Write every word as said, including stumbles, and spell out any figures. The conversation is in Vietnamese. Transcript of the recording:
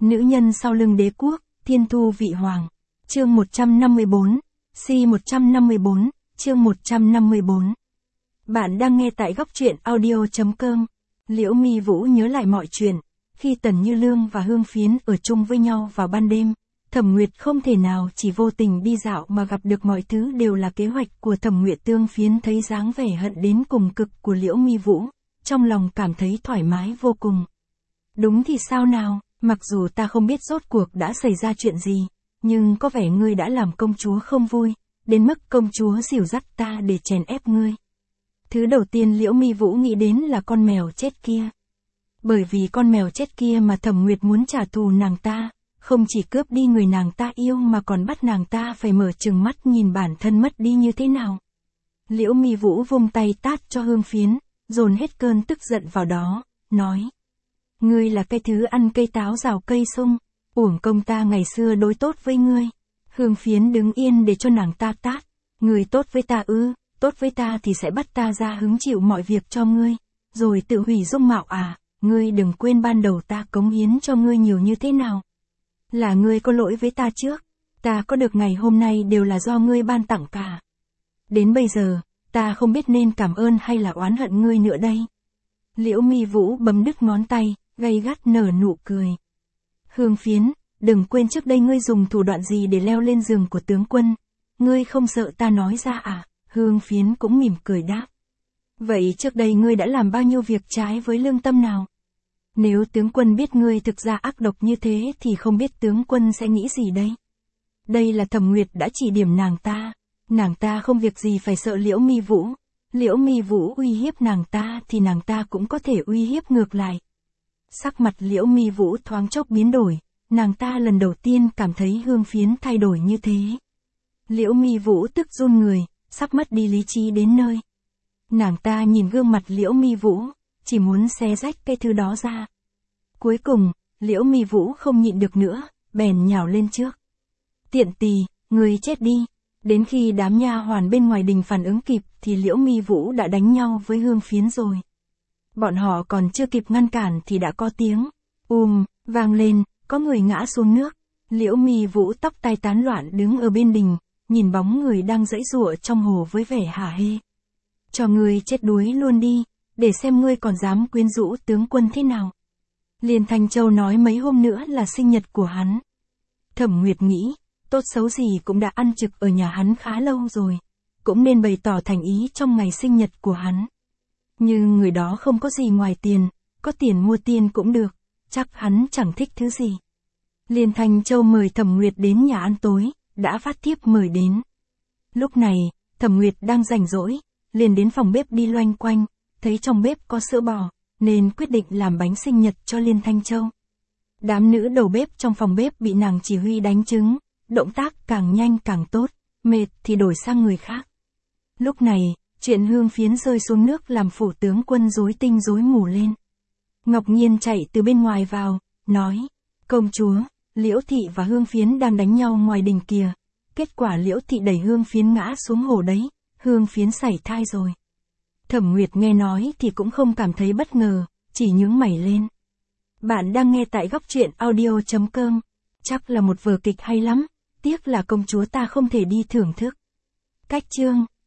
Nữ nhân sau lưng đế quốc, thiên thu vị hoàng. Chương một trăm năm mươi bốn, Si một trăm năm mươi bốn, chương một trăm năm mươi bốn. Bạn đang nghe tại góc truyện audio chấm com. Liễu Mi Vũ nhớ lại mọi chuyện, khi Tần Như Lương và Hương Phiến ở chung với nhau vào ban đêm, Thẩm Nguyệt không thể nào chỉ vô tình đi dạo mà gặp được mọi thứ đều là kế hoạch của Thẩm Nguyệt. Tương Phiến thấy dáng vẻ hận đến cùng cực của Liễu Mi Vũ, trong lòng cảm thấy thoải mái vô cùng. Đúng thì sao nào, mặc dù ta không biết rốt cuộc đã xảy ra chuyện gì, nhưng có vẻ ngươi đã làm công chúa không vui, đến mức công chúa dìu dắt ta để chèn ép ngươi. Thứ đầu tiên Liễu Mi Vũ nghĩ đến là con mèo chết kia. Bởi vì con mèo chết kia mà Thẩm Nguyệt muốn trả thù nàng ta, không chỉ cướp đi người nàng ta yêu mà còn bắt nàng ta phải mở trừng mắt nhìn bản thân mất đi như thế nào. Liễu Mi Vũ vung tay tát cho Hương Phiến, dồn hết cơn tức giận vào đó, nói: Ngươi là cái thứ ăn cây táo rào cây sung, uổng công ta ngày xưa đối tốt với ngươi. Hương Phiến đứng yên để cho nàng ta tát. Ngươi tốt với ta ư, tốt với ta thì sẽ bắt ta ra hứng chịu mọi việc cho ngươi, rồi tự hủy dung mạo à, ngươi đừng quên ban đầu ta cống hiến cho ngươi nhiều như thế nào. Là ngươi có lỗi với ta trước, ta có được ngày hôm nay đều là do ngươi ban tặng cả. Đến bây giờ, ta không biết nên cảm ơn hay là oán hận ngươi nữa đây. Liễu Mi Vũ bấm đứt ngón tay, gay gắt nở nụ cười. Hương Phiến, đừng quên trước đây ngươi dùng thủ đoạn gì để leo lên giường của tướng quân. Ngươi không sợ ta nói ra à? Hương Phiến cũng mỉm cười đáp. Vậy trước đây ngươi đã làm bao nhiêu việc trái với lương tâm nào? Nếu tướng quân biết ngươi thực ra ác độc như thế thì không biết tướng quân sẽ nghĩ gì đây? Đây là Thẩm Nguyệt đã chỉ điểm nàng ta. Nàng ta không việc gì phải sợ Liễu Mi Vũ. Liễu Mi Vũ uy hiếp nàng ta thì nàng ta cũng có thể uy hiếp ngược lại. Sắc mặt Liễu Mi Vũ thoáng chốc biến đổi, nàng ta lần đầu tiên cảm thấy Hương Phiến thay đổi như thế. Liễu Mi Vũ tức run người, sắp mất đi lý trí đến nơi. Nàng ta nhìn gương mặt Liễu Mi Vũ, chỉ muốn xé rách cái thứ đó ra. Cuối cùng, Liễu Mi Vũ không nhịn được nữa, bèn nhào lên trước. Tiện tỳ, người chết đi. Đến khi đám nha hoàn bên ngoài đình phản ứng kịp thì Liễu Mi Vũ đã đánh nhau với Hương Phiến rồi. Bọn họ còn chưa kịp ngăn cản thì đã có tiếng ùm, vang lên, có người ngã xuống nước. Liễu Mi Vũ tóc tai tán loạn đứng ở bên đình, nhìn bóng người đang giãy giụa trong hồ với vẻ hả hê. Cho ngươi chết đuối luôn đi, để xem ngươi còn dám quyến rũ tướng quân thế nào. Liên Thanh Châu nói mấy hôm nữa là sinh nhật của hắn. Thẩm Nguyệt nghĩ, tốt xấu gì cũng đã ăn trực ở nhà hắn khá lâu rồi, cũng nên bày tỏ thành ý trong ngày sinh nhật của hắn. Nhưng người đó không có gì ngoài tiền, có tiền mua tiền cũng được, chắc hắn chẳng thích thứ gì. Liên Thanh Châu mời Thẩm Nguyệt đến nhà ăn tối, đã phát thiếp mời đến. Lúc này, Thẩm Nguyệt đang rảnh rỗi, liền đến phòng bếp đi loanh quanh, thấy trong bếp có sữa bò, nên quyết định làm bánh sinh nhật cho Liên Thanh Châu. Đám nữ đầu bếp trong phòng bếp bị nàng chỉ huy đánh trứng, động tác càng nhanh càng tốt, mệt thì đổi sang người khác. Lúc này, chuyện Hương Phiến rơi xuống nước làm phủ tướng quân rối tinh rối mù lên. Ngọc Nhiên chạy từ bên ngoài vào, nói: Công chúa, Liễu Thị và Hương Phiến đang đánh nhau ngoài đình kìa. Kết quả Liễu Thị đẩy Hương Phiến ngã xuống hồ đấy, Hương Phiến sảy thai rồi. Thẩm Nguyệt nghe nói thì cũng không cảm thấy bất ngờ, chỉ nhướng mày lên. Bạn đang nghe tại góc truyện audio chấm com. Chắc là một vở kịch hay lắm, tiếc là công chúa ta không thể đi thưởng thức. Cách chương